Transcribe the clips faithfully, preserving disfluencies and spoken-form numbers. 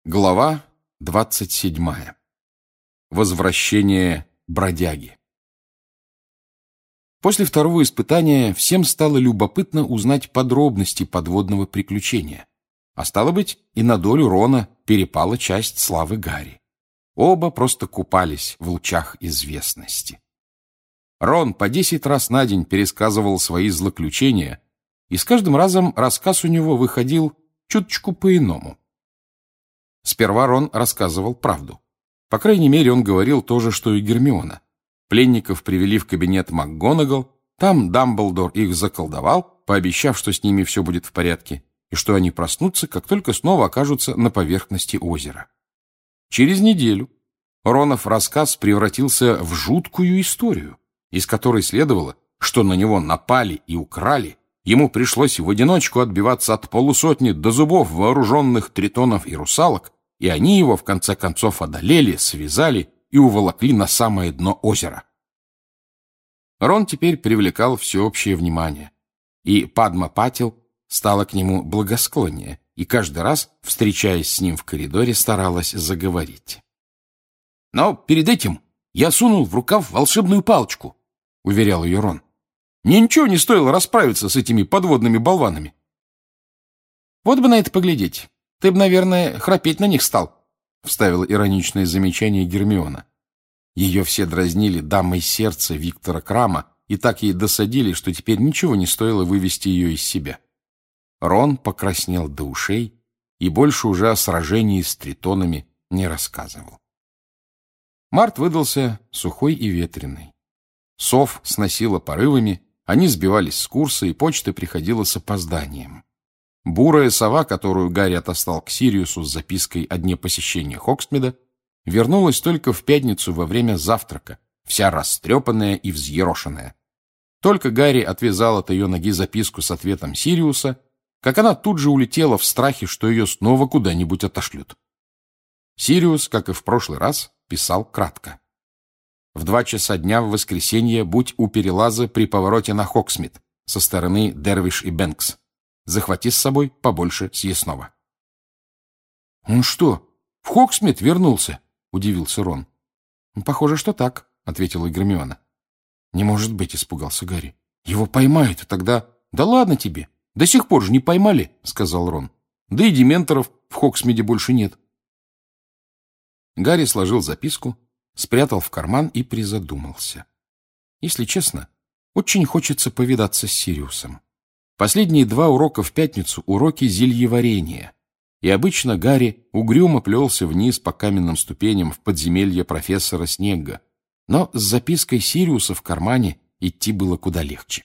Глава двадцать седьмая. Возвращение бродяги. После второго испытания всем стало любопытно узнать подробности подводного приключения. А стало быть, и на долю Рона перепала часть славы Гарри. Оба просто купались в лучах известности. Рон по десять раз на день пересказывал свои злоключения, и с каждым разом рассказ у него выходил чуточку по-иному. Сперва Рон рассказывал правду. По крайней мере, он говорил то же, что и Гермиона. Пленников привели в кабинет МакГонагал, там Дамблдор их заколдовал, пообещав, что с ними все будет в порядке, и что они проснутся, как только снова окажутся на поверхности озера. Через неделю Ронов рассказ превратился в жуткую историю, из которой следовало, что на него напали и украли. Ему пришлось в одиночку отбиваться от полусотни до зубов вооруженных тритонов и русалок, и они его, в конце концов, одолели, связали и уволокли на самое дно озера. Рон теперь привлекал всеобщее внимание, и Падма Патил стала к нему благосклоннее, и каждый раз, встречаясь с ним в коридоре, старалась заговорить. «Но перед этим я сунул в рукав волшебную палочку», — уверял ее Рон. «Мне ничего не стоило расправиться с этими подводными болванами». «Вот бы на это поглядеть. Ты бы, наверное, храпеть на них стал», — вставила ироничное замечание Гермиона. Ее все дразнили дамой сердца Виктора Крама и так ей досадили, что теперь ничего не стоило вывести ее из себя. Рон покраснел до ушей и больше уже о сражении с тритонами не рассказывал. Март выдался сухой и ветреный. Сов сносило порывами, они сбивались с курса, и почта приходила с опозданием. Бурая сова, которую Гарри отослал к Сириусу с запиской о дне посещения Хогсмида, вернулась только в пятницу во время завтрака, вся растрепанная и взъерошенная. Только Гарри отвязал от ее ноги записку с ответом Сириуса, как она тут же улетела в страхе, что ее снова куда-нибудь отошлют. Сириус, как и в прошлый раз, писал кратко. В два часа дня в воскресенье будь у перелаза при повороте на Хогсмид со стороны Дервиш и Бэнкс. Захвати с собой побольше съестного. — Он что, в Хогсмид вернулся? — удивился Рон. — Похоже, что так, — ответила Гермиона. — Не может быть, — испугался Гарри. — Его поймают, и тогда... — Да ладно тебе, до сих пор же не поймали, — сказал Рон. — Да и дементоров в Хогсмиде больше нет. Гарри сложил записку, спрятал в карман и призадумался. Если честно, очень хочется повидаться с Сириусом. Последние два урока в пятницу — уроки зельеварения, и обычно Гарри угрюмо плелся вниз по каменным ступеням в подземелье профессора Снегга, но с запиской Сириуса в кармане идти было куда легче.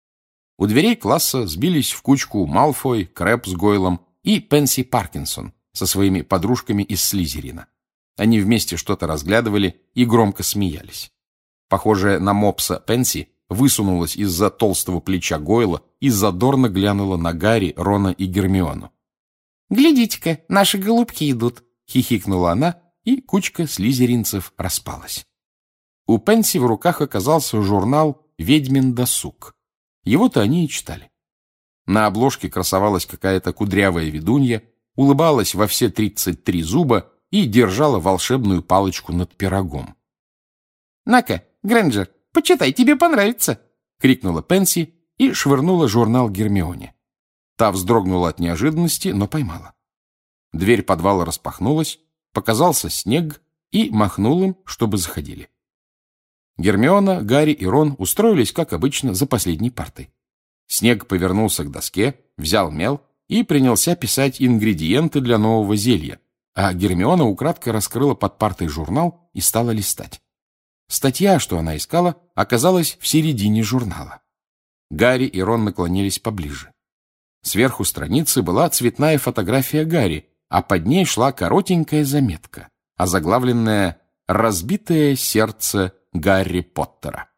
У дверей класса сбились в кучку Малфой, Крэб с Гойлом и Пенси Паркинсон со своими подружками из Слизерина. Они вместе что-то разглядывали и громко смеялись. Похожая на мопса Пенси высунулась из-за толстого плеча Гойла и задорно глянула на Гарри, Рона и Гермиону. «Глядите-ка, наши голубки идут!» — хихикнула она, и кучка слизеринцев распалась. У Пенси в руках оказался журнал «Ведьмин досуг». Его-то они и читали. На обложке красовалась какая-то кудрявая ведунья, улыбалась во все тридцать три зуба и держала волшебную палочку над пирогом. «На-ка, Грэнджер, почитай, тебе понравится!» — крикнула Пенси и швырнула журнал Гермионе. Та вздрогнула от неожиданности, но поймала. Дверь подвала распахнулась, показался Снег и махнул им, чтобы заходили. Гермиона, Гарри и Рон устроились, как обычно, за последней партой. Снег повернулся к доске, взял мел и принялся писать ингредиенты для нового зелья, а Гермиона украдкой раскрыла под партой журнал и стала листать. Статья, что она искала, оказалась в середине журнала. Гарри и Рон наклонились поближе. Сверху страницы была цветная фотография Гарри, а под ней шла коротенькая заметка, озаглавленная «Разбитое сердце Гарри Поттера».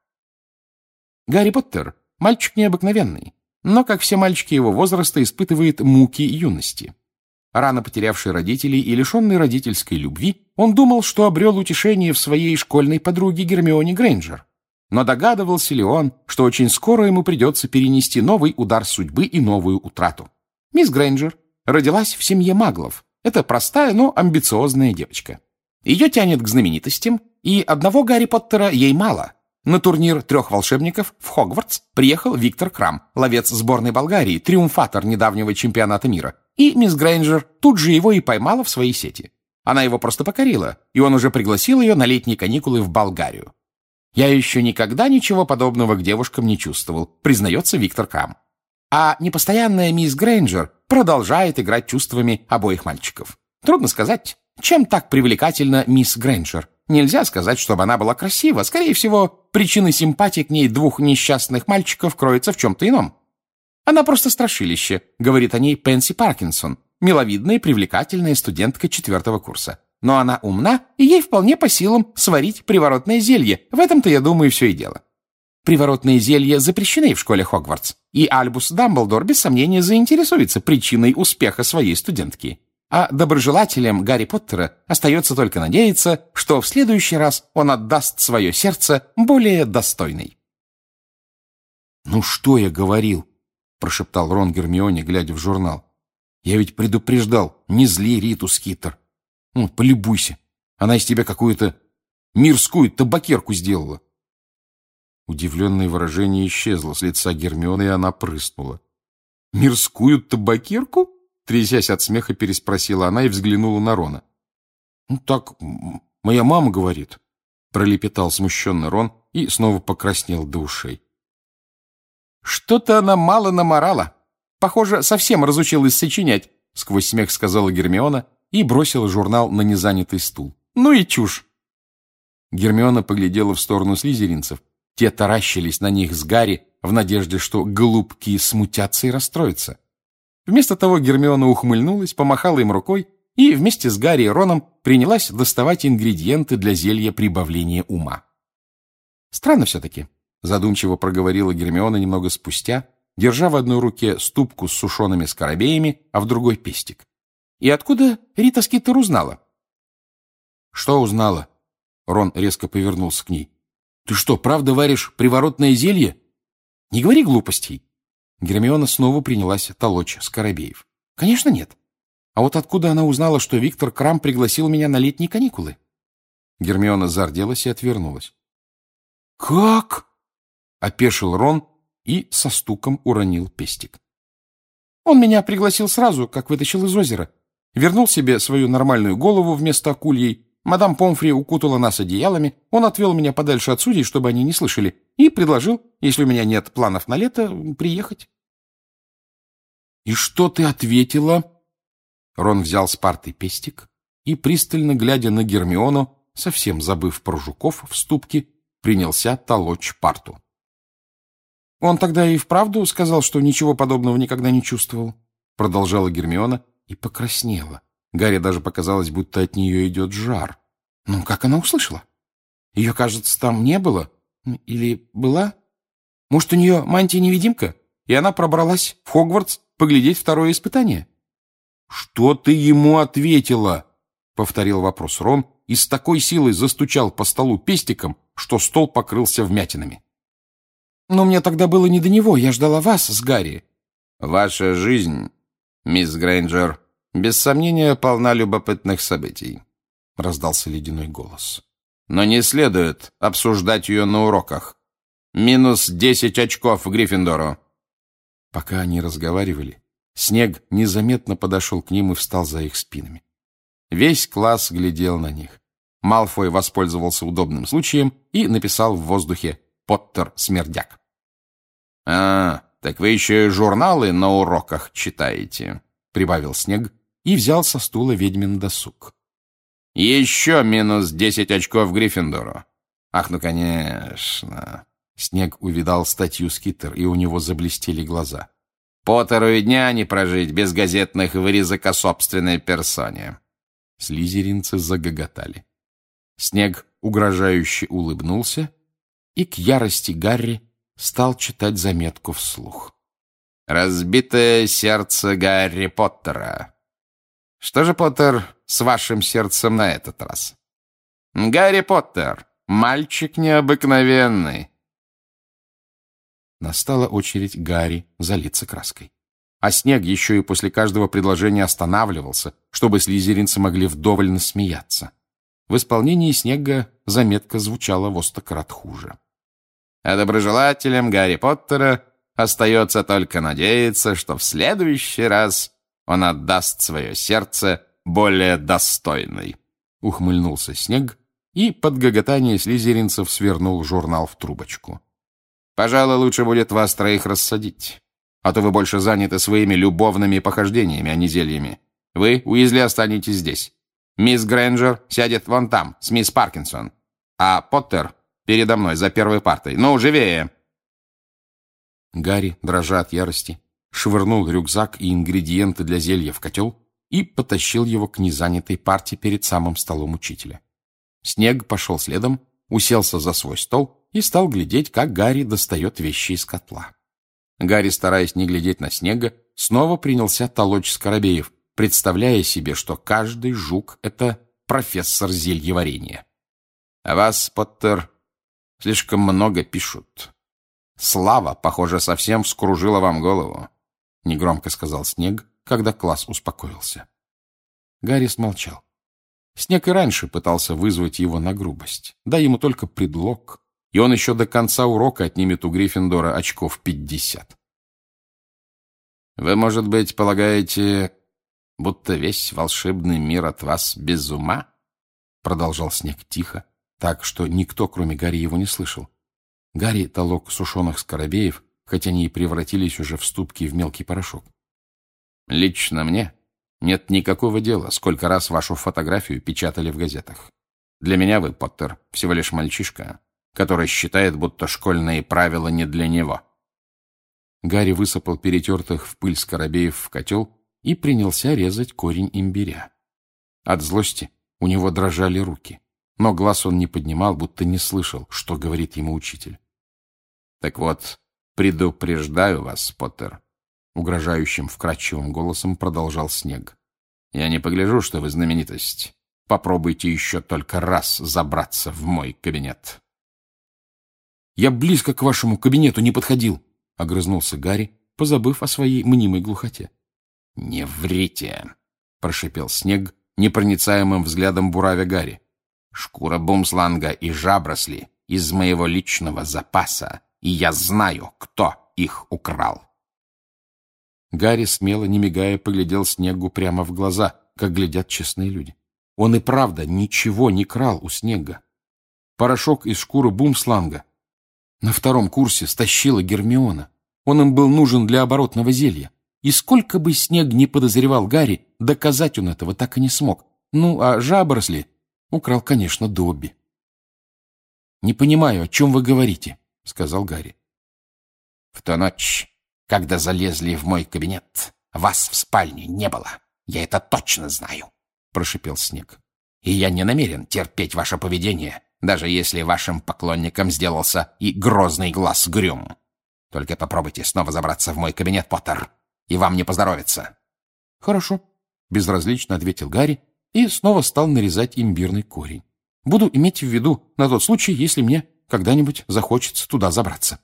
Гарри Поттер — мальчик необыкновенный, но, как все мальчики его возраста, испытывает муки юности. Рано потерявший родителей и лишенный родительской любви, он думал, что обрел утешение в своей школьной подруге Гермионе Грейнджер. Но догадывался ли он, что очень скоро ему придется перенести новый удар судьбы и новую утрату? Мисс Грейнджер родилась в семье маглов. Это простая, но амбициозная девочка. Ее тянет к знаменитостям, и одного Гарри Поттера ей мало. На турнир трех волшебников в Хогвартс приехал Виктор Крам, ловец сборной Болгарии, триумфатор недавнего чемпионата мира. И мисс Грейнджер тут же его и поймала в свои сети. Она его просто покорила, и он уже пригласил ее на летние каникулы в Болгарию. Я еще никогда ничего подобного к девушкам не чувствовал, признается Виктор Крам. А непостоянная мисс Грейнджер продолжает играть чувствами обоих мальчиков. Трудно сказать, чем так привлекательна мисс Грейнджер. Нельзя сказать, чтобы она была красива. Скорее всего, причина симпатии к ней двух несчастных мальчиков кроется в чем-то ином. Она просто страшилище, говорит о ней Пенси Паркинсон, миловидная, привлекательная студентка четвертого курса. Но она умна, и ей вполне по силам сварить приворотное зелье. В этом-то, я думаю, все и дело. Приворотные зелья запрещены в школе Хогвартс, и Альбус Дамблдор без сомнения заинтересуется причиной успеха своей студентки. А доброжелателям Гарри Поттера остается только надеяться, что в следующий раз он отдаст свое сердце более достойной. «Ну что я говорил?» — прошептал Рон Гермионе, глядя в журнал. «Я ведь предупреждал, не зли Риту Скитер. Ну, полюбуйся, она из тебя какую-то мирскую табакерку сделала». Удивленное выражение исчезло с лица Гермионы, и она прыснула. «Мирскую табакерку?» — трясясь от смеха, переспросила она и взглянула на Рона. «Ну так моя мама говорит», — пролепетал смущенный Рон и снова покраснел до ушей. «Что-то она мало наморала. Похоже, совсем разучилась сочинять», — сквозь смех сказала Гермиона и бросила журнал на незанятый стул. «Ну и чушь!» Гермиона поглядела в сторону слизеринцев. Те таращились на них с Гарри в надежде, что голубки смутятся и расстроятся. Вместо того Гермиона ухмыльнулась, помахала им рукой и вместе с Гарри и Роном принялась доставать ингредиенты для зелья прибавления ума. «Странно все-таки», — задумчиво проговорила Гермиона немного спустя, держа в одной руке ступку с сушеными скоробеями, а в другой пестик. «И откуда Рита Скитер узнала?» «Что узнала?» Рон резко повернулся к ней. «Ты что, правда варишь приворотное зелье?» «Не говори глупостей». Гермиона снова принялась толочь скоробеев. «Конечно нет. А вот откуда она узнала, что Виктор Крам пригласил меня на летние каникулы?» Гермиона зарделась и отвернулась. «Как?» — опешил Рон и со стуком уронил пестик. «Он меня пригласил сразу, как вытащил из озера. Вернул себе свою нормальную голову вместо акульей. Мадам Помфри укутала нас одеялами, он отвел меня подальше от судей, чтобы они не слышали, и предложил, если у меня нет планов на лето, приехать». «И что ты ответила?» Рон взял с парты пестик и, пристально глядя на Гермиону, совсем забыв про жуков в ступке, принялся толочь парту. «Он тогда и вправду сказал, что ничего подобного никогда не чувствовал», продолжала Гермиона и покраснела. Гарри даже показалось, будто от нее идет жар. Ну, как она услышала? Ее, кажется, там не было. Или была? Может, у нее мантия-невидимка, и она пробралась в Хогвартс поглядеть второе испытание? «Что ты ему ответила?» — повторил вопрос Рон и с такой силой застучал по столу пестиком, что стол покрылся вмятинами. «Но мне тогда было не до него, я ждала вас с Гарри». «Ваша жизнь, мисс Грейнджер, без сомнения, полна любопытных событий», — раздался ледяной голос. «Но не следует обсуждать ее на уроках. Минус десять очков Гриффиндору». Пока они разговаривали, Снег незаметно подошел к ним и встал за их спинами. Весь класс глядел на них. Малфой воспользовался удобным случаем и написал в воздухе «Поттер-смердяк». «А, так вы еще и журналы на уроках читаете», — прибавил Снег и взял со стула ведьмин досуг. «Еще минус десять очков Гриффиндору». «Ах, ну, конечно». Снег увидал статью Скитер, и у него заблестели глаза. «Поттеру и дня не прожить без газетных вырезок о собственной персоне». Слизеринцы загоготали. Снег угрожающе улыбнулся и к ярости Гарри стал читать заметку вслух. «Разбитое сердце Гарри Поттера. Что же, Поттер, с вашим сердцем на этот раз? Гарри Поттер, мальчик необыкновенный». Настала очередь Гарри залиться краской. а Снег еще и после каждого предложения останавливался, чтобы слизеринцы могли вдоволь насмеяться. В исполнении Снегга заметка звучала во сто крат хуже. А доброжелателям Гарри Поттера остается только надеяться, что в следующий раз он отдаст свое сердце более достойной. Ухмыльнулся Снег и под гоготание слизеринцев свернул журнал в трубочку. Пожалуй, лучше будет вас троих рассадить, а то вы больше заняты своими любовными похождениями, а не зельями. Вы, Уизли, останетесь здесь. Мисс Грэнджер сядет вон там, с мисс Паркинсон, а Поттер передо мной за первой партой. Ну, живее!» Гарри, дрожа от ярости, швырнул рюкзак и ингредиенты для зелья в котел и потащил его к незанятой парте перед самым столом учителя. Снег пошел следом, уселся за свой стол и стал глядеть, как Гарри достает вещи из котла. Гарри, стараясь не глядеть на Снега, снова принялся толочь скоробеев, представляя себе, что каждый жук — это профессор зельеварения. «О вас, Поттер, слишком много пишут. Слава, похоже, совсем вскружила вам голову», — негромко сказал Снег, когда класс успокоился. Гарри смолчал. Снег и раньше пытался вызвать его на грубость. Дай ему только предлог, и он еще до конца урока отнимет у Гриффиндора очков пятьдесят. «Вы, может быть, полагаете, будто весь волшебный мир от вас без ума?» Продолжал Снег тихо, так что никто, кроме Гарри, его не слышал. Гарри толок сушеных скоробеев, хотя они и превратились уже в ступки и в мелкий порошок. «Лично мне нет никакого дела, сколько раз вашу фотографию печатали в газетах. Для меня вы, Поттер, всего лишь мальчишка, который считает, будто школьные правила не для него». Гарри высыпал перетертых в пыль скоробеев в котел и принялся резать корень имбиря. От злости у него дрожали руки, но глаз он не поднимал, будто не слышал, что говорит ему учитель. «Так вот, предупреждаю вас, Поттер», — угрожающим вкрадчивым голосом продолжал Снег. «Я не погляжу, что вы знаменитость. Попробуйте еще только раз забраться в мой кабинет». «Я близко к вашему кабинету не подходил», — огрызнулся Гарри, позабыв о своей мнимой глухоте. «Не врите», — прошипел Снег, непроницаемым взглядом буравя Гарри. «Шкура бумсланга и жабросли из моего личного запаса, и я знаю, кто их украл». Гарри смело, не мигая, поглядел Снегу прямо в глаза, как глядят честные люди. Он и правда ничего не крал у Снега. Порошок из шкуры бумсланга на втором курсе стащила Гермиона. Он им был нужен для оборотного зелья. И сколько бы Снег не подозревал Гарри, доказать он этого так и не смог. Ну, а жабросли украл, конечно, Добби. «Не понимаю, о чем вы говорите», — сказал Гарри. «В ту ночь, когда залезли в мой кабинет, вас в спальне не было. Я это точно знаю», — прошипел Снег. «И я не намерен терпеть ваше поведение, даже если вашим поклонником сделался и грозный глаз Грюм. Только попробуйте снова забраться в мой кабинет, Поттер, и вам не поздоровится». «Хорошо», — безразлично ответил Гарри и снова стал нарезать имбирный корень. «Буду иметь в виду на тот случай, если мне когда-нибудь захочется туда забраться».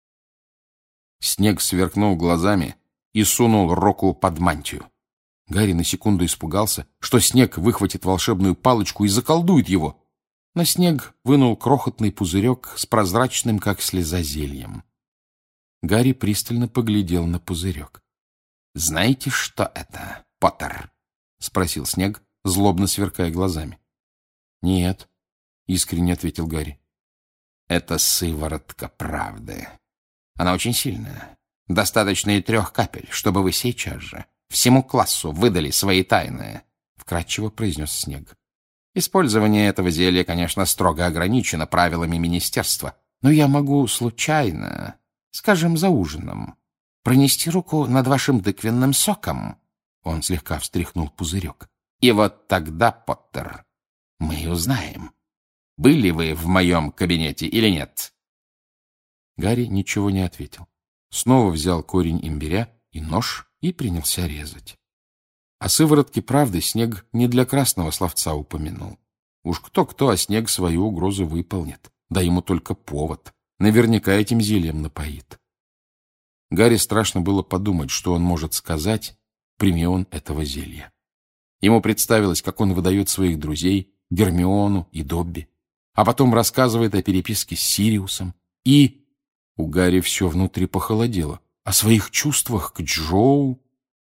Снег сверкнул глазами и сунул руку под мантию. Гарри на секунду испугался, что Снег выхватит волшебную палочку и заколдует его. Но Снег вынул крохотный пузырек с прозрачным, как слеза, зельем. Гарри пристально поглядел на пузырек. «Знаете, что это, Поттер?» — спросил Снег, злобно сверкая глазами. «Нет», — искренне ответил Гарри. «Это сыворотка правды. Она очень сильная. Достаточно и трех капель, чтобы вы сейчас же всему классу выдали свои тайны», — вкратчиво произнес Снег. «Использование этого зелья, конечно, строго ограничено правилами министерства, но я могу случайно, скажем, за ужином, пронести руку над вашим тыквенным соком». Он слегка встряхнул пузырек. «И вот тогда, Поттер, мы и узнаем, были вы в моем кабинете или нет». Гарри ничего не ответил. Снова взял корень имбиря и нож и принялся резать. О сыворотке правды Снег не для красного словца упомянул. Уж кто-кто, а Снег свою угрозу выполнит. Да ему только повод. Наверняка этим зельем напоит. Гарри страшно было подумать, что он может сказать, прими он этого зелья. Ему представилось, как он выдает своих друзей, Гермиону и Добби, а потом рассказывает о переписке с Сириусом, и... У Гарри все внутри похолодело. О своих чувствах к Джоу.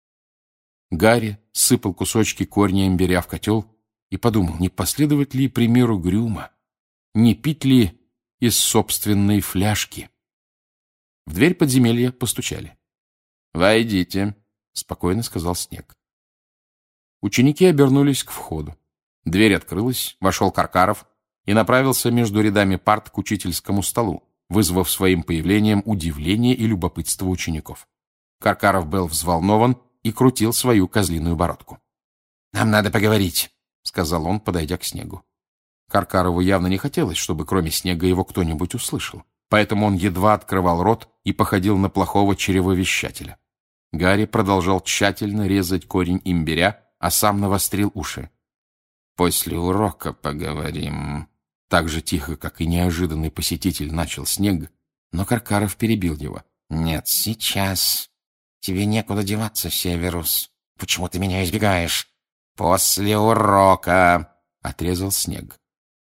Гарри сыпал кусочки корня имбиря в котел и подумал, не последовать ли примеру Грюма, не пить ли из собственной фляжки. В дверь подземелья постучали. «Войдите», — спокойно сказал Снег. Ученики обернулись к входу. Дверь открылась, вошел Каркаров и направился между рядами парт к учительскому столу, вызвав своим появлением удивление и любопытство учеников. Каркаров был взволнован и крутил свою козлиную бородку. «Нам надо поговорить», — сказал он, подойдя к Снегу. Каркарову явно не хотелось, чтобы кроме Снега его кто-нибудь услышал, поэтому он едва открывал рот и походил на плохого чревовещателя. Гарри продолжал тщательно резать корень имбиря, а сам навострил уши. «После урока поговорим». Так же тихо, как и неожиданный посетитель, начал Снег, но Каркаров перебил его. «Нет, сейчас. Тебе некуда деваться, Северус. Почему ты меня избегаешь?» «После урока», — отрезал Снег.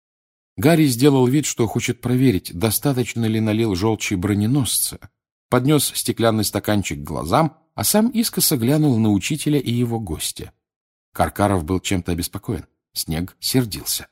Гарри сделал вид, что хочет проверить, достаточно ли налил желчи броненосца, поднес стеклянный стаканчик к глазам, а сам искоса глянул на учителя и его гостя. Каркаров был чем-то обеспокоен. Снег сердился.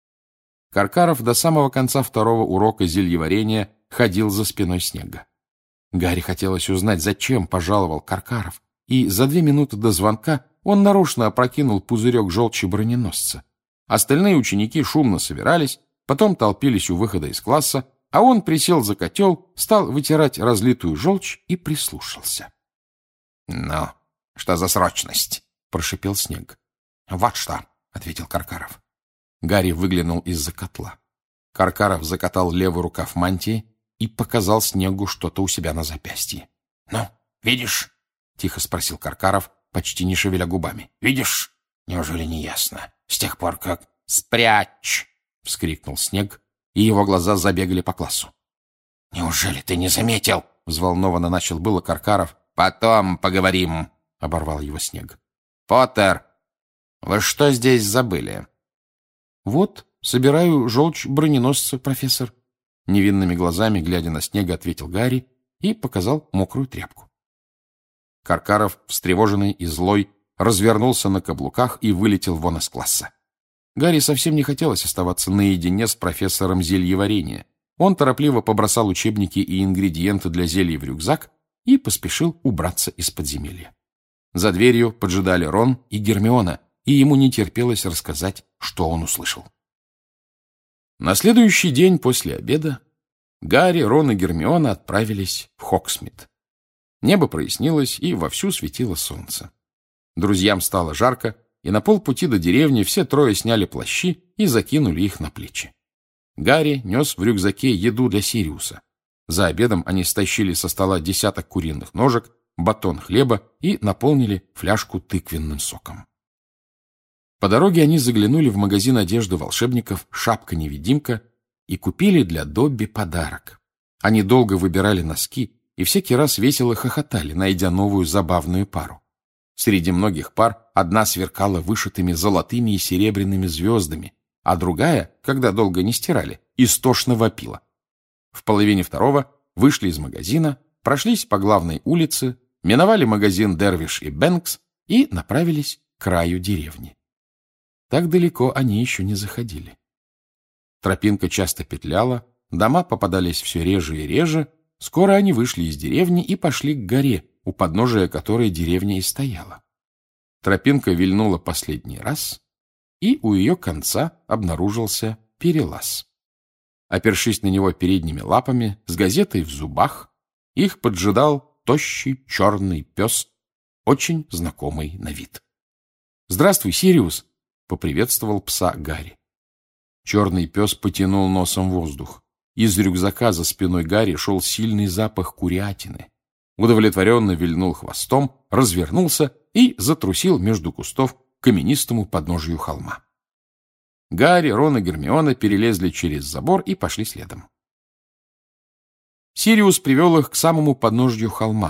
Каркаров до самого конца второго урока зельеварения ходил за спиной Снега. Гарри хотелось узнать, зачем пожаловал Каркаров, и за две минуты до звонка он нарочно опрокинул пузырек желчи броненосца. Остальные ученики шумно собирались, потом толпились у выхода из класса, а он присел за котел, стал вытирать разлитую желчь и прислушался. — Ну, что за срочность? — прошипел Снег. — Вот что, — ответил Каркаров. Гарри выглянул из-за котла. Каркаров закатал левый рукав мантии и показал Снегу что-то у себя на запястье. — Ну, видишь? — тихо спросил Каркаров, почти не шевеля губами. — Видишь? Неужели не ясно? С тех пор, как... — Спрячь! — вскрикнул Снег, и его глаза забегали по классу. — Неужели ты не заметил? — взволнованно начал было Каркаров. — Потом поговорим, — оборвал его Снег. — Поттер, вы что здесь забыли? — Вот, собираю желчь броненосца, профессор. Невинными глазами, глядя на Снега, ответил Гарри и показал мокрую тряпку. Каркаров, встревоженный и злой, развернулся на каблуках и вылетел вон из класса. Гарри совсем не хотелось оставаться наедине с профессором зельеварения. Он торопливо побросал учебники и ингредиенты для зелья в рюкзак и поспешил убраться из подземелья. За дверью поджидали Рон и Гермиона, и ему не терпелось рассказать, что он услышал. На следующий день после обеда Гарри, Рон и Гермиона отправились в Хогсмит. Небо прояснилось, и вовсю светило солнце. Друзьям стало жарко, и на полпути до деревни все трое сняли плащи и закинули их на плечи. Гарри нес в рюкзаке еду для Сириуса. За обедом они стащили со стола десяток куриных ножек, батон хлеба и наполнили фляжку тыквенным соком. По дороге они заглянули в магазин одежды волшебников «Шапка-невидимка» и купили для Добби подарок. Они долго выбирали носки и всякий раз весело хохотали, найдя новую забавную пару. Среди многих пар одна сверкала вышитыми золотыми и серебряными звездами, а другая, когда долго не стирали, истошно вопила. В половине второго вышли из магазина, прошлись по главной улице, миновали магазин «Дервиш и Бэнкс» и направились к краю деревни. Так далеко они еще не заходили. Тропинка часто петляла, дома попадались все реже и реже. Скоро они вышли из деревни и пошли к горе, у подножия которой деревня и стояла. Тропинка вильнула последний раз, и у ее конца обнаружился перелаз. Опершись на него передними лапами, с газетой в зубах, их поджидал тощий черный пес, очень знакомый на вид. «Здравствуй, Сириус!» — поприветствовал пса Гарри. Черный пес потянул носом воздух. Из рюкзака за спиной Гарри шел сильный запах курятины. Удовлетворенно вильнул хвостом, развернулся и затрусил между кустов к каменистому подножию холма. Гарри, Рон и Гермиона перелезли через забор и пошли следом. Сириус привел их к самому подножью холма,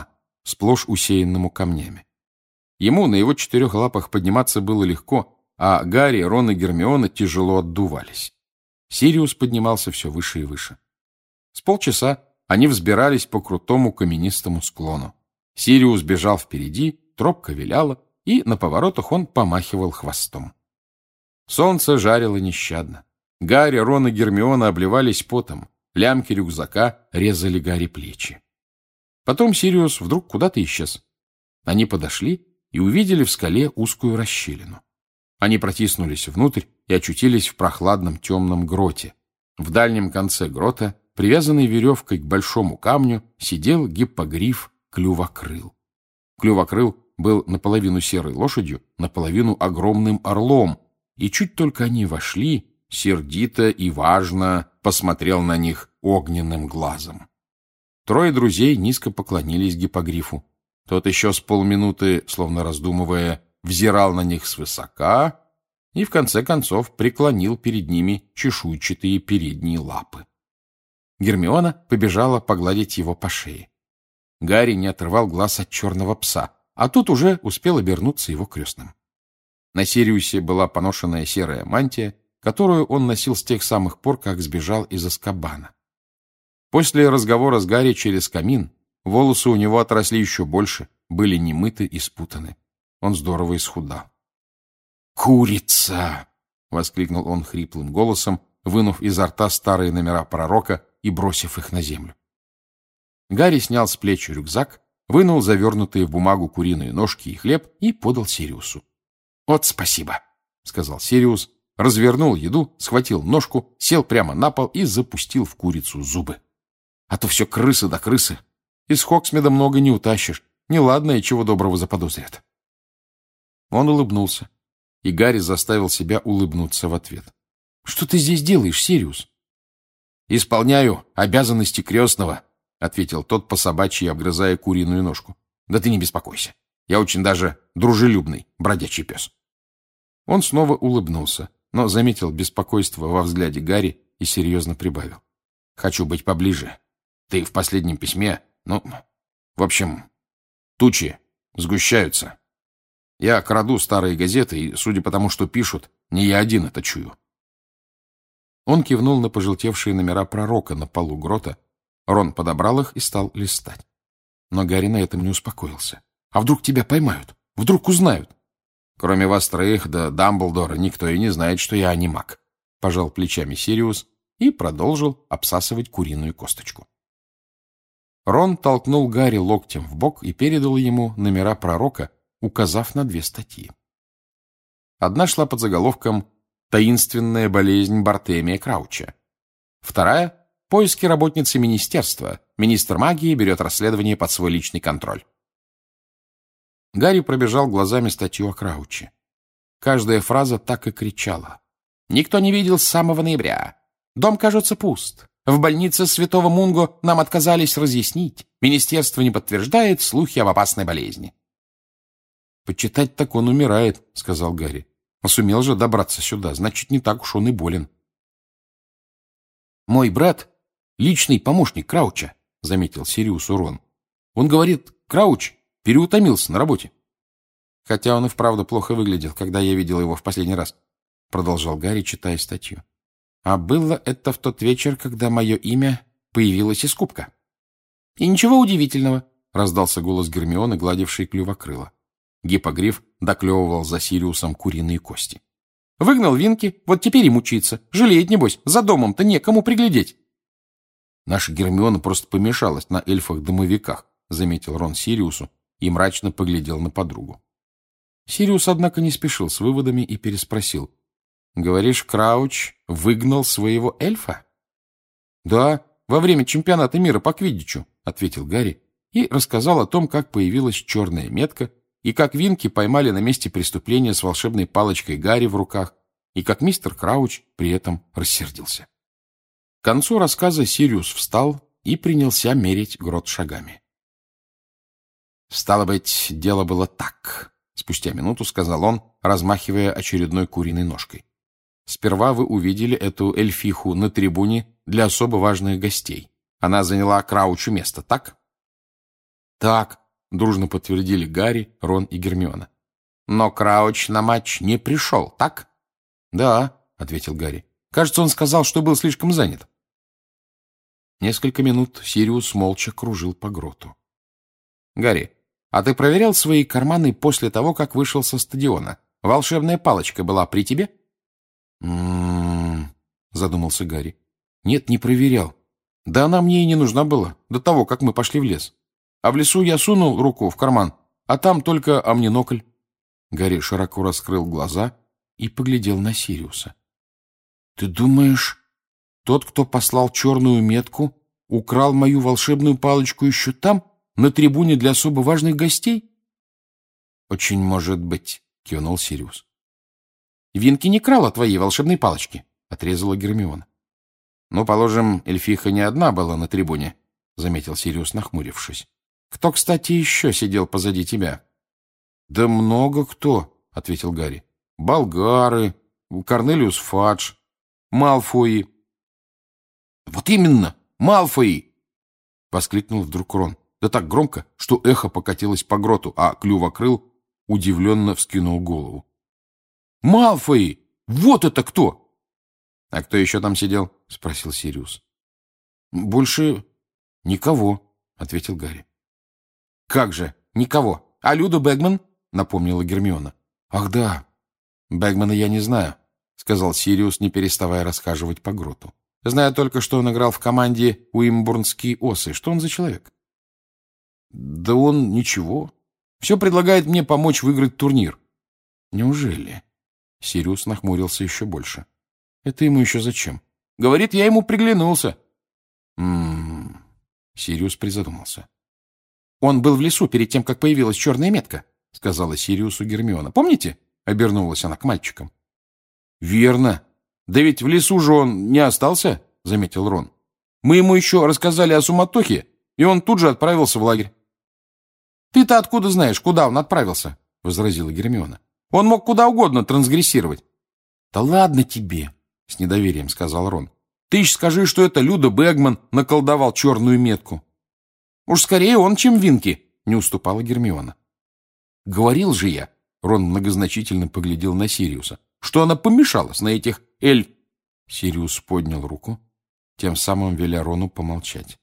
сплошь усеянному камнями. Ему на его четырех лапах подниматься было легко, а Гарри, Рон и Гермиона тяжело отдувались. Сириус поднимался все выше и выше. С полчаса они взбирались по крутому каменистому склону. Сириус бежал впереди, тропка виляла, и на поворотах он помахивал хвостом. Солнце жарило нещадно. Гарри, Рон и Гермиона обливались потом. Лямки рюкзака резали Гарри плечи. Потом Сириус вдруг куда-то исчез. Они подошли и увидели в скале узкую расщелину. Они протиснулись внутрь и очутились в прохладном темном гроте. В дальнем конце грота, привязанный веревкой к большому камню, сидел гиппогриф Клювокрыл. Клювокрыл был наполовину серой лошадью, наполовину огромным орлом, и чуть только они вошли, сердито и важно посмотрел на них огненным глазом. Трое друзей низко поклонились гиппогрифу. Тот еще с полминуты, словно раздумывая, взирал на них свысока и в конце концов преклонил перед ними чешуйчатые передние лапы. Гермиона побежала погладить его по шее. Гарри не отрывал глаз от черного пса, а тут уже успел обернуться его крестным. На Сириусе была поношенная серая мантия, которую он носил с тех самых пор, как сбежал из Азкабана. После разговора с Гарри через камин волосы у него отросли еще больше, были немыты и спутаны. Он здорово исхудал. «Курица!» — воскликнул он хриплым голосом, вынув изо рта старые номера пророка и бросив их на землю. Гарри снял с плеч рюкзак, вынул завернутые в бумагу куриные ножки и хлеб и подал Сириусу. «Вот спасибо», — сказал Сириус, развернул еду, схватил ножку, сел прямо на пол и запустил в курицу зубы. «А то все крысы да крысы. Из Хоксмеда много не утащишь. Неладное, чего доброго заподозрят». Он улыбнулся, и Гарри заставил себя улыбнуться в ответ. «Что ты здесь делаешь, Сириус?» «Исполняю обязанности крестного», — ответил тот по собачьи, обгрызая куриную ножку. «Да ты не беспокойся. Я очень даже дружелюбный бродячий пес». Он снова улыбнулся, но заметил беспокойство во взгляде Гарри и серьезно прибавил. «Хочу быть поближе. Ты в последнем письме, ну, в общем, тучи сгущаются. Я краду старые газеты, и, судя по тому, что пишут, не я один это чую». Он кивнул на пожелтевшие номера пророка на полу грота. Рон подобрал их и стал листать. Но Гарри на этом не успокоился. «А вдруг тебя поймают? Вдруг узнают?» «Кроме вас троих да Дамблдора никто и не знает, что я анимак», — пожал плечами Сириус и продолжил обсасывать куриную косточку. Рон толкнул Гарри локтем в бок и передал ему номера пророка, указав на две статьи. Одна шла под заголовком «Таинственная болезнь Бартемия Крауча». Вторая — «Поиски работницы министерства. Министр магии берет расследование под свой личный контроль». Гарри пробежал глазами статью о Крауче. Каждая фраза так и кричала. «Никто не видел с самого ноября. Дом, кажется, пуст. В больнице Святого Мунго нам отказались разъяснить. Министерство не подтверждает слухи об опасной болезни». «Почитать так он умирает», — сказал Гарри. «А сумел же добраться сюда, значит, не так уж он и болен». «Мой брат — личный помощник Крауча», — заметил Сириус Рон. «Он говорит, Крауч переутомился на работе». «Хотя он и вправду плохо выглядел, когда я видел его в последний раз», — продолжал Гарри, читая статью. «А было это в тот вечер, когда мое имя появилось из кубка». «И ничего удивительного», — раздался голос Гермионы, гладившей Клювокрыла. Гиппогриф доклевывал за Сириусом куриные кости. «Выгнал Винки, вот теперь и мучится. Жалеет, небось, за домом-то некому приглядеть». «Наша Гермиона просто помешалась на эльфах-домовиках», — заметил Рон Сириусу и мрачно поглядел на подругу. Сириус, однако, не спешил с выводами и переспросил. «Говоришь, Крауч выгнал своего эльфа?» «Да, во время чемпионата мира по квиддичу», — ответил Гарри и рассказал о том, как появилась черная метка, и как Винки поймали на месте преступления с волшебной палочкой Гарри в руках, и как мистер Крауч при этом рассердился. К концу рассказа Сириус встал и принялся мерить грот шагами. «Стало быть, дело было так», — спустя минуту сказал он, размахивая очередной куриной ножкой. «Сперва вы увидели эту эльфиху на трибуне для особо важных гостей. Она заняла Краучу место, так?» «Так, дружно подтвердили Гарри, Рон и Гермиона. Но Крауч на матч не пришел, так? Да, ответил Гарри. Кажется, он сказал, что был слишком занят. Несколько минут Сириус молча кружил по гроту. Гарри, а ты проверял свои карманы после того, как вышел со стадиона? Волшебная палочка была при тебе? М-м-м, задумался Гарри. Нет, не проверял. Да она мне и не нужна была, до того, как мы пошли в лес. А в лесу я сунул руку в карман, а там только амнинокль. Гарри широко раскрыл глаза и поглядел на Сириуса. Ты думаешь, тот, кто послал черную метку, украл мою волшебную палочку еще там, на трибуне для особо важных гостей? Очень может быть, кивнул Сириус. Винки не крала твоей волшебной палочки, отрезала Гермиона. Ну, положим, эльфиха не одна была на трибуне, заметил Сириус, нахмурившись. Кто, кстати, еще сидел позади тебя? Да много кто, ответил Гарри. Болгары, Корнелиус Фадж, Малфои. Вот именно, Малфои! Воскликнул вдруг Рон. Да так громко, что эхо покатилось по гроту, а Клювокрыл удивленно вскинул голову. Малфои! Вот это кто! А кто еще там сидел? Спросил Сириус. Больше никого, ответил Гарри. Как же, никого? А Люда Бэгман? Напомнила Гермиона. Ах да, Бэгмана я не знаю, сказал Сириус, не переставая расхаживать по гроту. Знаю только, что он играл в команде Уимбурнские осы. Что он за человек? Да он ничего. Все предлагает мне помочь выиграть турнир. Неужели? Сириус нахмурился еще больше. Это ему еще зачем? Говорит, я ему приглянулся. М-м-м. Сириус призадумался. Он был в лесу перед тем, как появилась черная метка, сказала Сириусу Гермиона. Помните? Обернулась она к мальчикам. Верно. Да ведь в лесу же он не остался, заметил Рон. Мы ему еще рассказали о суматохе, и он тут же отправился в лагерь. Ты-то откуда знаешь, куда он отправился? Возразила Гермиона. Он мог куда угодно трансгрессировать. Да ладно тебе, с недоверием сказал Рон. Ты еще скажи, что это Люда Бэгман наколдовал черную метку. Уж скорее он, чем Винки, не уступала Гермиона. Говорил же я, Рон многозначительно поглядел на Сириуса, что она помешалась на этих эль... Сириус поднял руку, тем самым веля Рону помолчать.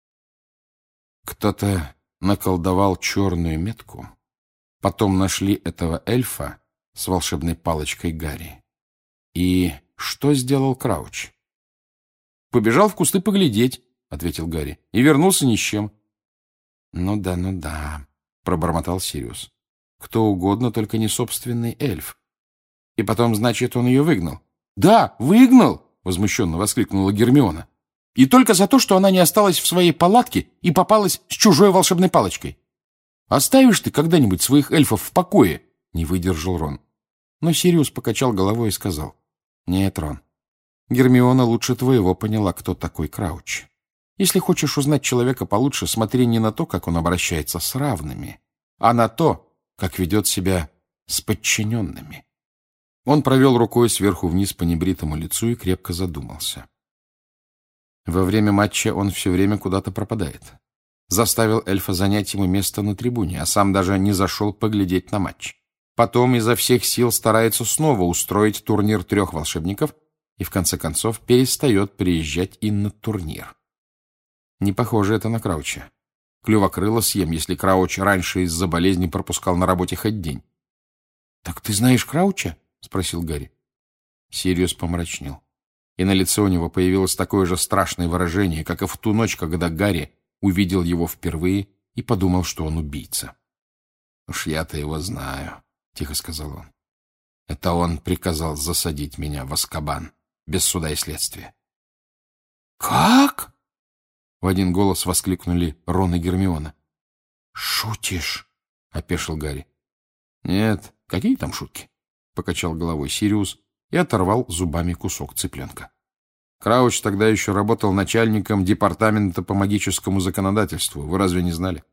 Кто-то наколдовал черную метку, потом нашли этого эльфа с волшебной палочкой Гарри. И что сделал Крауч? Побежал в кусты поглядеть, ответил Гарри, и вернулся ни с чем. Ну да, ну да, пробормотал Сириус. Кто угодно, только не собственный эльф. И потом, значит, он ее выгнал. Да, выгнал, возмущенно воскликнула Гермиона. И только за то, что она не осталась в своей палатке и попалась с чужой волшебной палочкой. Оставишь ты когда-нибудь своих эльфов в покое? Не выдержал Рон. Но Сириус покачал головой и сказал. Нет, Рон, Гермиона лучше твоего поняла, кто такой Крауч. Если хочешь узнать человека получше, смотри не на то, как он обращается с равными, а на то, как ведет себя с подчиненными. Он провел рукой сверху вниз по небритому лицу и крепко задумался. Во время матча он все время куда-то пропадает. Заставил эльфа занять ему место на трибуне, а сам даже не зашел поглядеть на матч. Потом изо всех сил старается снова устроить турнир трех волшебников и в конце концов перестает приезжать и на турнир. Не похоже это на Крауча. Клювокрыла съем, если Крауч раньше из-за болезни пропускал на работе хоть день. — Так ты знаешь Крауча? — спросил Гарри. Сириус помрачнел. И на лице у него появилось такое же страшное выражение, как и в ту ночь, когда Гарри увидел его впервые и подумал, что он убийца. — Уж я-то его знаю, — тихо сказал он. — Это он приказал засадить меня в Азкабан, без суда и следствия. — Как? — в один голос воскликнули Рон и Гермиона. — Шутишь? — опешил Гарри. — Нет, какие там шутки? — покачал головой Сириус и оторвал зубами кусок цыпленка. Крауч тогда еще работал начальником департамента по магическому законодательству. Вы разве не знали?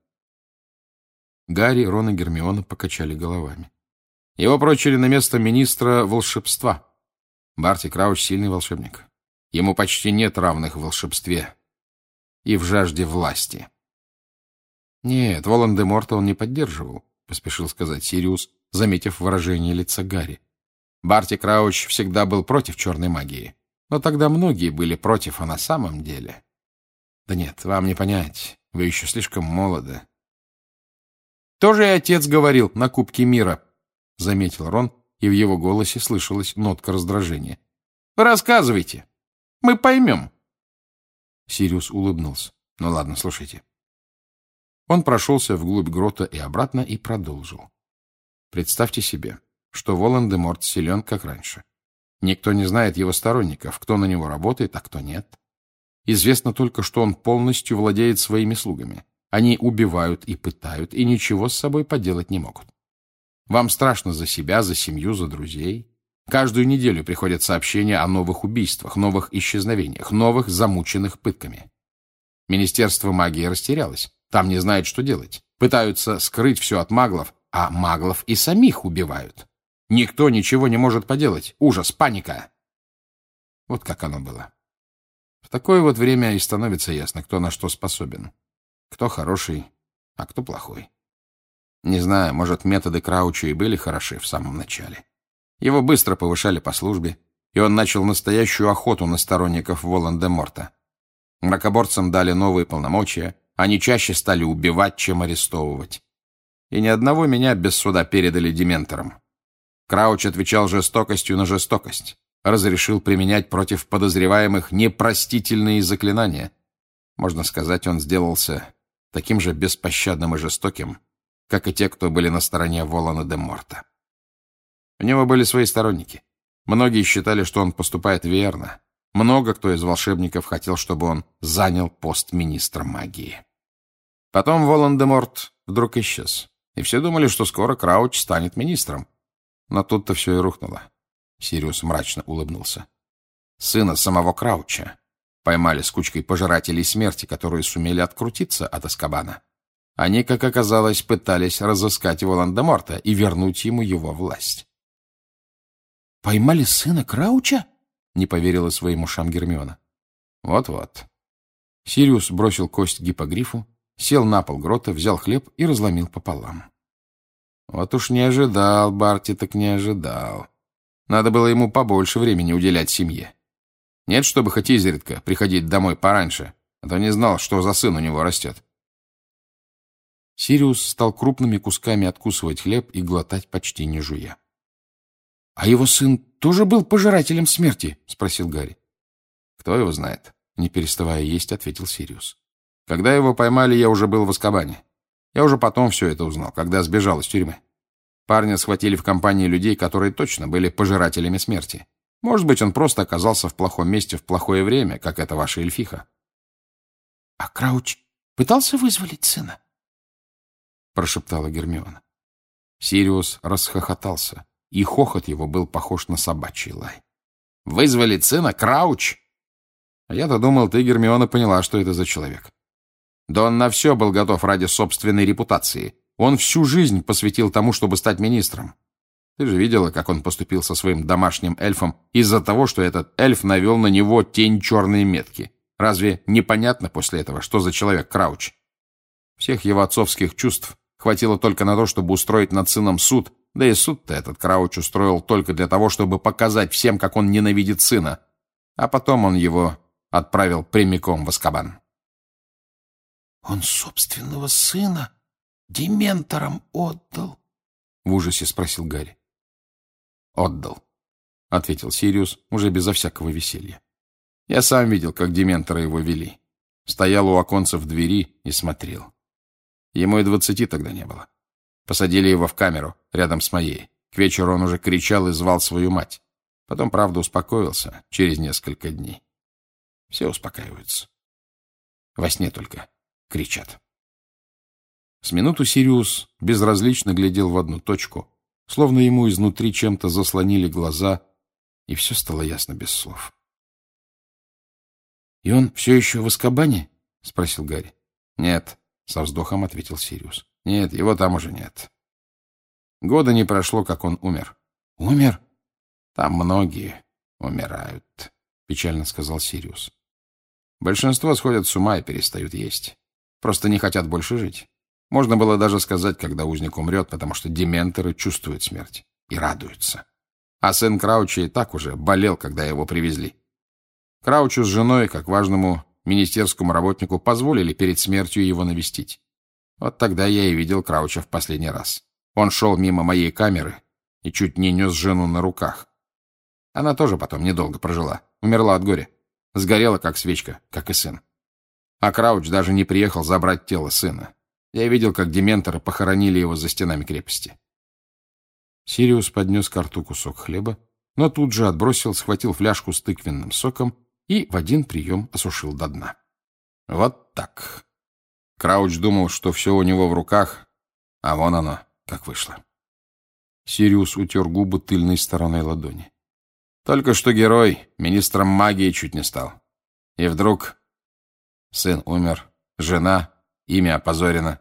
Гарри, Рон и Гермиона покачали головами. Его прочили на место министра волшебства. Барти Крауч — сильный волшебник. Ему почти нет равных в волшебстве и в жажде власти. Нет, Волан-де-Морта он не поддерживал, поспешил сказать Сириус, заметив выражение лица Гарри. Барти Крауч всегда был против черной магии, но тогда многие были против, а на самом деле... Да нет, вам не понять, вы еще слишком молоды. Тоже и отец говорил на Кубке мира, заметил Рон, и в его голосе слышалась нотка раздражения. Рассказывайте, мы поймем. Сириус улыбнулся. Ну ладно, слушайте. Он прошелся вглубь грота и обратно и продолжил. Представьте себе, что Волан-де-Морт силен, как раньше. Никто не знает его сторонников, кто на него работает, а кто нет. Известно только, что он полностью владеет своими слугами. Они убивают и пытают, и ничего с собой поделать не могут. Вам страшно за себя, за семью, за друзей. Каждую неделю приходят сообщения о новых убийствах, новых исчезновениях, новых замученных пытками. Министерство магии растерялось. Там не знают, что делать. Пытаются скрыть все от маглов, а маглов и самих убивают. Никто ничего не может поделать. Ужас, паника. Вот как оно было. В такое вот время и становится ясно, кто на что способен. Кто хороший, а кто плохой. Не знаю, может, методы Крауча и были хороши в самом начале. Его быстро повышали по службе, и он начал настоящую охоту на сторонников Волан-де-Морта. Мракоборцам дали новые полномочия, они чаще стали убивать, чем арестовывать. И ни одного меня без суда передали дементорам. Крауч отвечал жестокостью на жестокость, разрешил применять против подозреваемых непростительные заклинания. Можно сказать, он сделался таким же беспощадным и жестоким, как и те, кто были на стороне Волана-де-Морта. У него были свои сторонники. Многие считали, что он поступает верно. Много кто из волшебников хотел, чтобы он занял пост министра магии. Потом Волан-де-Морт вдруг исчез, и все думали, что скоро Крауч станет министром. Но тут-то все и рухнуло. Сириус мрачно улыбнулся. Сына самого Крауча поймали с кучкой пожирателей смерти, которые сумели открутиться от Азкабана. Они, как оказалось, пытались разыскать Волан-де-Морта и вернуть ему его власть. «Поймали сына Крауча?» — не поверила своим ушам Гермиона. «Вот-вот». Сириус бросил кость гиппогрифу, сел на пол грота, взял хлеб и разломил пополам. Вот уж не ожидал, Барти так не ожидал. Надо было ему побольше времени уделять семье. Нет, чтобы хоть изредка приходить домой пораньше, а то не знал, что за сын у него растет. Сириус стал крупными кусками откусывать хлеб и глотать, почти не жуя. — А его сын тоже был пожирателем смерти? — спросил Гарри. — Кто его знает? — не переставая есть, ответил Сириус. — Когда его поймали, я уже был в Азкабане. Я уже потом все это узнал, когда сбежал из тюрьмы. Парня схватили в компании людей, которые точно были пожирателями смерти. Может быть, он просто оказался в плохом месте в плохое время, как это ваша эльфиха. — А Крауч пытался вызволить сына? — прошептала Гермиона. Сириус расхохотался, и хохот его был похож на собачий лай. — Вызволить сына? Крауч? А я-то думал, ты, Гермиона, поняла, что это за человек. Да он на все был готов ради собственной репутации. Он всю жизнь посвятил тому, чтобы стать министром. Ты же видела, как он поступил со своим домашним эльфом из-за того, что этот эльф навел на него тень черной метки. Разве непонятно после этого, что за человек Крауч? Всех его отцовских чувств хватило только на то, чтобы устроить над сыном суд, да и суд-то этот Крауч устроил только для того, чтобы показать всем, как он ненавидит сына. А потом он его отправил прямиком в Азкабан. — Он собственного сына дементорам отдал? — в ужасе спросил Гарри. — Отдал, — ответил Сириус, уже безо всякого веселья. Я сам видел, как дементоры его вели. Стоял у оконца в двери и смотрел. Ему и двадцати тогда не было. Посадили его в камеру, рядом с моей. К вечеру он уже кричал и звал свою мать. Потом, правда, успокоился через несколько дней. Все успокаиваются. Во сне только кричат. С минуту Сириус безразлично глядел в одну точку, словно ему изнутри чем-то заслонили глаза, и все стало ясно без слов. — И он все еще в Азкабане? — спросил Гарри. — Нет, — со вздохом ответил Сириус. — Нет, его там уже нет. Года не прошло, как он умер. — Умер? — Там многие умирают, — печально сказал Сириус. Большинство сходят с ума и перестают есть. Просто не хотят больше жить. Можно было даже сказать, когда узник умрет, потому что дементоры чувствуют смерть и радуются. А сын Крауча и так уже болел, когда его привезли. Краучу с женой, как важному министерскому работнику, позволили перед смертью его навестить. Вот тогда я и видел Крауча в последний раз. Он шел мимо моей камеры и чуть не нес жену на руках. Она тоже потом недолго прожила. Умерла от горя. Сгорела, как свечка, как и сын. А Крауч даже не приехал забрать тело сына. Я видел, как дементоры похоронили его за стенами крепости. Сириус поднес ко рту кусок хлеба, но тут же отбросил, схватил фляжку с тыквенным соком и в один прием осушил до дна. Вот так. Крауч думал, что все у него в руках, а вон оно, как вышло. Сириус утер губы тыльной стороной ладони. Только что герой, министром магии чуть не стал. И вдруг сын умер, жена, имя опозорено.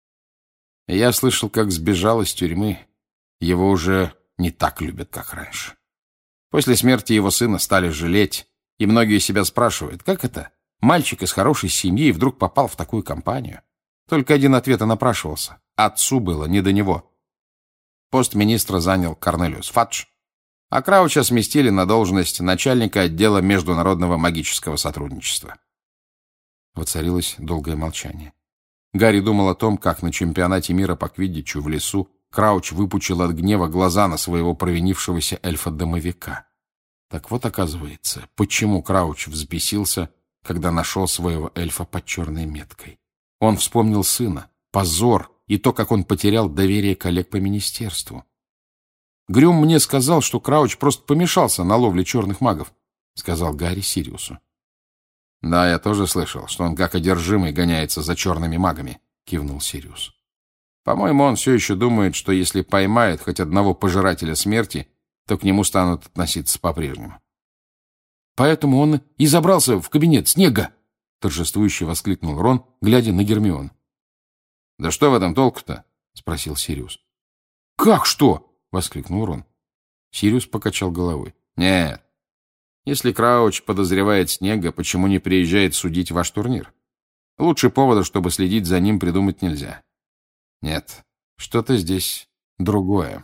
И я слышал, как сбежал из тюрьмы. Его уже не так любят, как раньше. После смерти его сына стали жалеть, и многие себя спрашивают, как это? Мальчик из хорошей семьи вдруг попал в такую компанию. Только один ответ и напрашивался. Отцу было не до него. Пост министра занял Корнелиус Фадж, а Крауча сместили на должность начальника отдела международного магического сотрудничества. Воцарилось долгое молчание. Гарри думал о том, как на чемпионате мира по квиддичу в лесу Крауч выпучил от гнева глаза на своего провинившегося эльфа-домовика. Так вот, оказывается, почему Крауч взбесился, когда нашел своего эльфа под черной меткой. Он вспомнил сына, позор и то, как он потерял доверие коллег по министерству. «Грюм мне сказал, что Крауч просто помешался на ловле черных магов», — сказал Гарри Сириусу. «Да, я тоже слышал, что он как одержимый гоняется за черными магами», — кивнул Сириус. «По-моему, он все еще думает, что если поймает хоть одного пожирателя смерти, то к нему станут относиться по-прежнему». «Поэтому он и забрался в кабинет Снега!» — торжествующе воскликнул Рон, глядя на Гермиону. «Да что в этом толку-то?» — спросил Сириус. «Как что?» — воскликнул Рон. Сириус покачал головой. «Нет. Если Крауч подозревает Снега, почему не приезжает судить ваш турнир? Лучше повода, чтобы следить за ним, придумать нельзя. Нет, что-то здесь другое».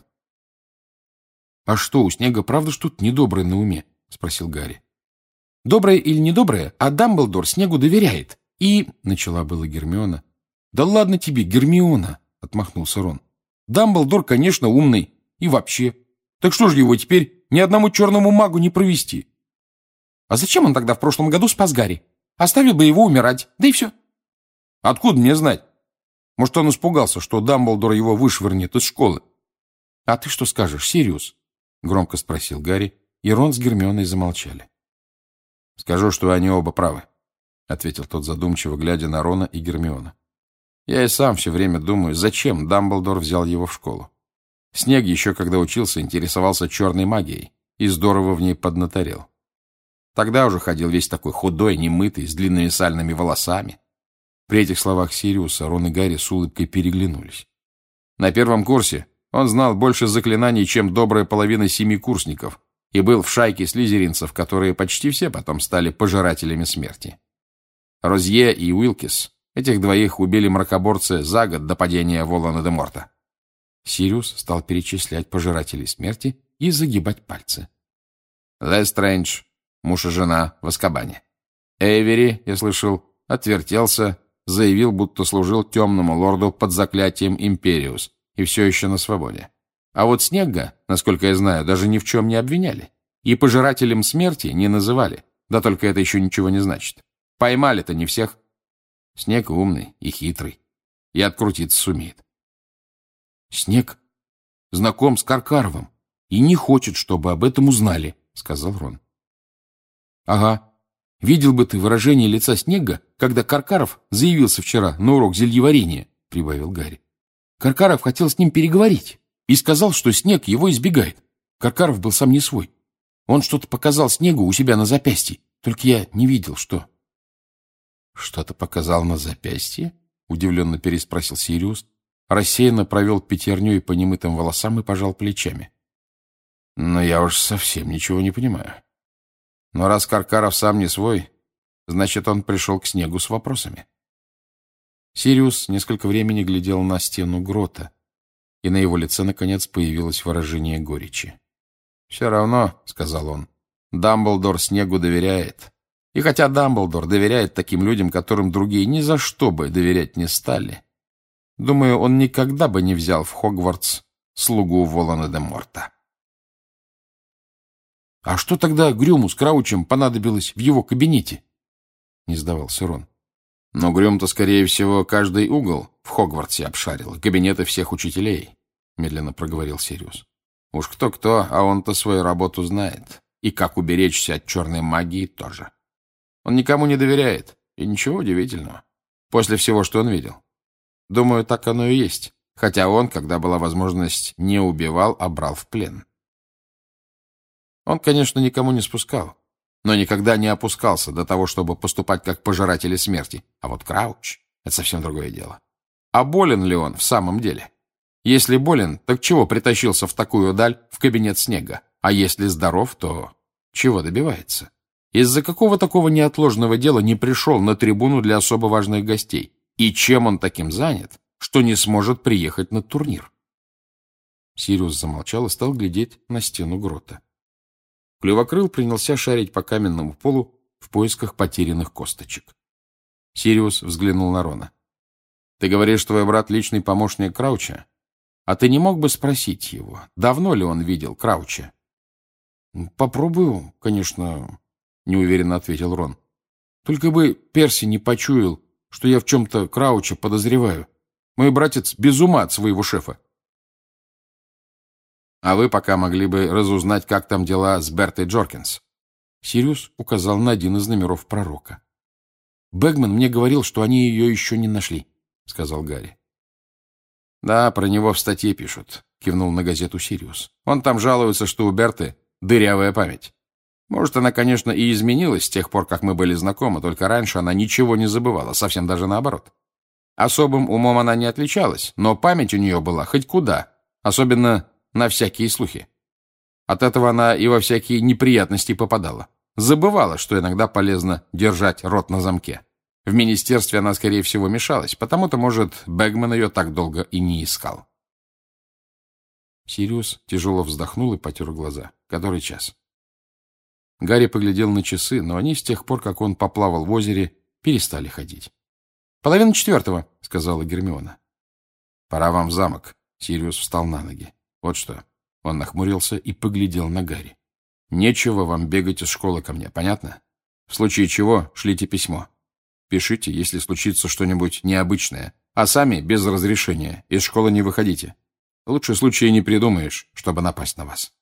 «А что, у Снега правда что-то недоброе на уме?» — спросил Гарри. «Доброе или недоброе, а Дамблдор Снегу доверяет. И...» — начала была Гермиона. «Да ладно тебе, Гермиона!» — отмахнулся Рон. «Дамблдор, конечно, умный. И вообще. Так что же его теперь ни одному черному магу не провести? А зачем он тогда в прошлом году спас Гарри? Оставил бы его умирать, да и все». «Откуда мне знать? Может, он испугался, что Дамблдор его вышвырнет из школы?» «А ты что скажешь, Сириус?» — громко спросил Гарри, и Рон с Гермионой замолчали. «Скажу, что они оба правы», — ответил тот задумчиво, глядя на Рона и Гермиону. «Я и сам все время думаю, зачем Дамблдор взял его в школу. Снег еще, когда учился, интересовался черной магией и здорово в ней поднаторел. Тогда уже ходил весь такой худой, немытый, с длинными сальными волосами». При этих словах Сириуса Рон и Гарри с улыбкой переглянулись. На первом курсе он знал больше заклинаний, чем добрая половина семикурсников, и был в шайке слизеринцев, которые почти все потом стали пожирателями смерти. Розье и Уилкис, этих двоих убили мракоборцы за год до падения Волан-де-Морта. Сириус стал перечислять пожирателей смерти и загибать пальцы. Лестрейндж, муж и жена в Азкабане. Эйвери, я слышал, отвертелся, заявил, будто служил темному лорду под заклятием Империус и все еще на свободе. А вот Снега, насколько я знаю, даже ни в чем не обвиняли. И пожирателем смерти не называли. Да только это еще ничего не значит. Поймали-то не всех. Снег умный и хитрый. И открутиться сумеет. «Снег знаком с Каркаровым и не хочет, чтобы об этом узнали», — сказал Рон. «Ага. Видел бы ты выражение лица Снега, когда Каркаров заявился вчера на урок зельеварения», — прибавил Гарри. «Каркаров хотел с ним переговорить и сказал, что Снег его избегает. Каркаров был сам не свой. Он что-то показал Снегу у себя на запястье, только я не видел, что». «Что-то показал на запястье?» — удивленно переспросил Сириус, рассеянно провел пятерней по немытым волосам и пожал плечами. «Но я уж совсем ничего не понимаю. Но раз Каркаров сам не свой, значит, он пришел к Снегу с вопросами». Сириус несколько времени глядел на стену грота, и на его лице, наконец, появилось выражение горечи. «Все равно, — сказал он, — Дамблдор Снегу доверяет. И хотя Дамблдор доверяет таким людям, которым другие ни за что бы доверять не стали, думаю, он никогда бы не взял в Хогвартс слугу Волан-де-Морта». «А что тогда Грюму с Краучем понадобилось в его кабинете?» — не сдавался Рон. «Но Грюм-то, скорее всего, каждый угол в Хогвартсе обшарил, кабинеты всех учителей», — медленно проговорил Сириус. «Уж кто-кто, а он-то свою работу знает. И как уберечься от черной магии тоже. Он никому не доверяет, и ничего удивительного. После всего, что он видел. Думаю, так оно и есть. Хотя он, когда была возможность, не убивал, а брал в плен. Он, конечно, никому не спускал, но никогда не опускался до того, чтобы поступать как пожиратели смерти. А вот Крауч — это совсем другое дело. А болен ли он в самом деле? Если болен, так чего притащился в такую даль в кабинет Снега? А если здоров, то чего добивается? Из-за какого такого неотложного дела не пришел на трибуну для особо важных гостей? И чем он таким занят, что не сможет приехать на турнир? Сириус замолчал и стал глядеть на стену грота. Клювокрыл принялся шарить по каменному полу в поисках потерянных косточек. Сириус взглянул на Рона. «Ты говоришь, твой брат личный помощник Крауча? А ты не мог бы спросить его, давно ли он видел Крауча?» «Попробую, конечно», — неуверенно ответил Рон. «Только бы Перси не почуял, что я в чем-то Крауча подозреваю. Мой братец без ума от своего шефа». «А вы пока могли бы разузнать, как там дела с Бертой Джоркинс». Сириус указал на один из номеров пророка. «Бэгман мне говорил, что они ее еще не нашли», — сказал Гарри. «Да, про него в статье пишут», — кивнул на газету Сириус. «Он там жалуется, что у Берты дырявая память. Может, она, конечно, и изменилась с тех пор, как мы были знакомы, только раньше она ничего не забывала, совсем даже наоборот. Особым умом она не отличалась, но память у нее была хоть куда, особенно на всякие слухи. От этого она и во всякие неприятности попадала. Забывала, что иногда полезно держать рот на замке. В министерстве она, скорее всего, мешалась, потому-то, может, Бэгман ее так долго и не искал». Сириус тяжело вздохнул и потер глаза. Который час? Гарри поглядел на часы, но они с тех пор, как он поплавал в озере, перестали ходить. «Половина четвертого», — сказала Гермиона. «Пора вам в замок». Сириус встал на ноги. «Вот что». Он нахмурился и поглядел на Гарри. «Нечего вам бегать из школы ко мне, понятно? В случае чего шлите письмо. Пишите, если случится что-нибудь необычное, а сами, без разрешения, из школы не выходите. Лучше случая не придумаешь, чтобы напасть на вас».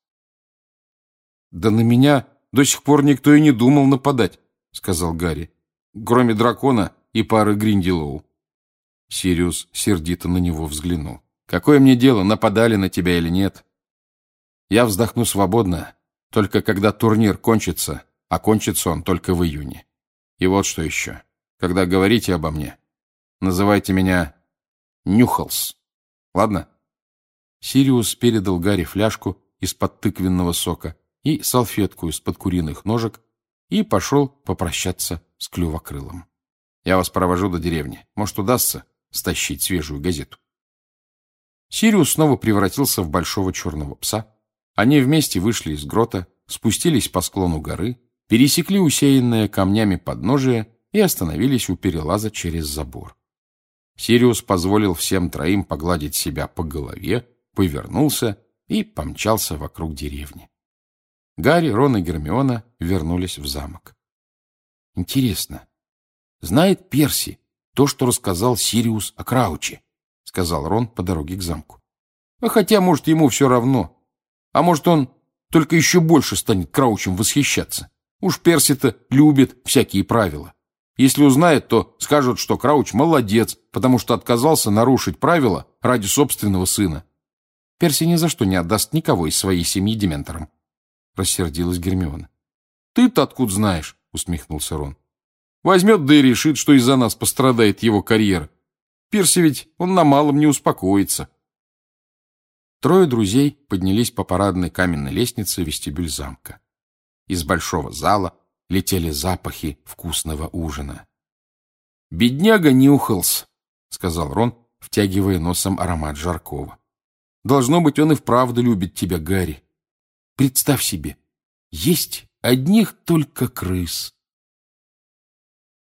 «Да на меня до сих пор никто и не думал нападать», — сказал Гарри, «кроме дракона и пары Гриндилоу». Сириус сердито на него взглянул. «Какое мне дело, нападали на тебя или нет? Я вздохну свободно, только когда турнир кончится, а кончится он только в июне. И вот что еще. Когда говорите обо мне, называйте меня Нюхалс. Ладно?» Сириус передал Гарри фляжку из-под тыквенного сока и салфетку из-под куриных ножек и пошел попрощаться с Клювокрылом. «Я вас провожу до деревни. Может, удастся стащить свежую газету». Сириус снова превратился в большого черного пса. Они вместе вышли из грота, спустились по склону горы, пересекли усеянное камнями подножие и остановились у перелаза через забор. Сириус позволил всем троим погладить себя по голове, повернулся и помчался вокруг деревни. Гарри, Рон и Гермиона вернулись в замок. «Интересно, знает Перси то, что рассказал Сириус о Крауче?» — сказал Рон по дороге к замку. «А хотя, может, ему все равно. А может, он только еще больше станет Краучем восхищаться. Уж Перси-то любит всякие правила. Если узнает, то скажут, что Крауч молодец, потому что отказался нарушить правила ради собственного сына. Перси ни за что не отдаст никого из своей семьи дементорам», — рассердилась Гермиона. «Ты-то откуда знаешь?» — усмехнулся Рон. «Возьмет, да и решит, что из-за нас пострадает его карьера. Перси ведь он на малом не успокоится». Трое друзей поднялись по парадной каменной лестнице в вестибюль замка. Из большого зала летели запахи вкусного ужина. «Бедняга Нюхалс», сказал Рон, втягивая носом аромат жаркого. Должно быть, он и вправду любит тебя, Гарри. Представь себе, есть одних только крыс.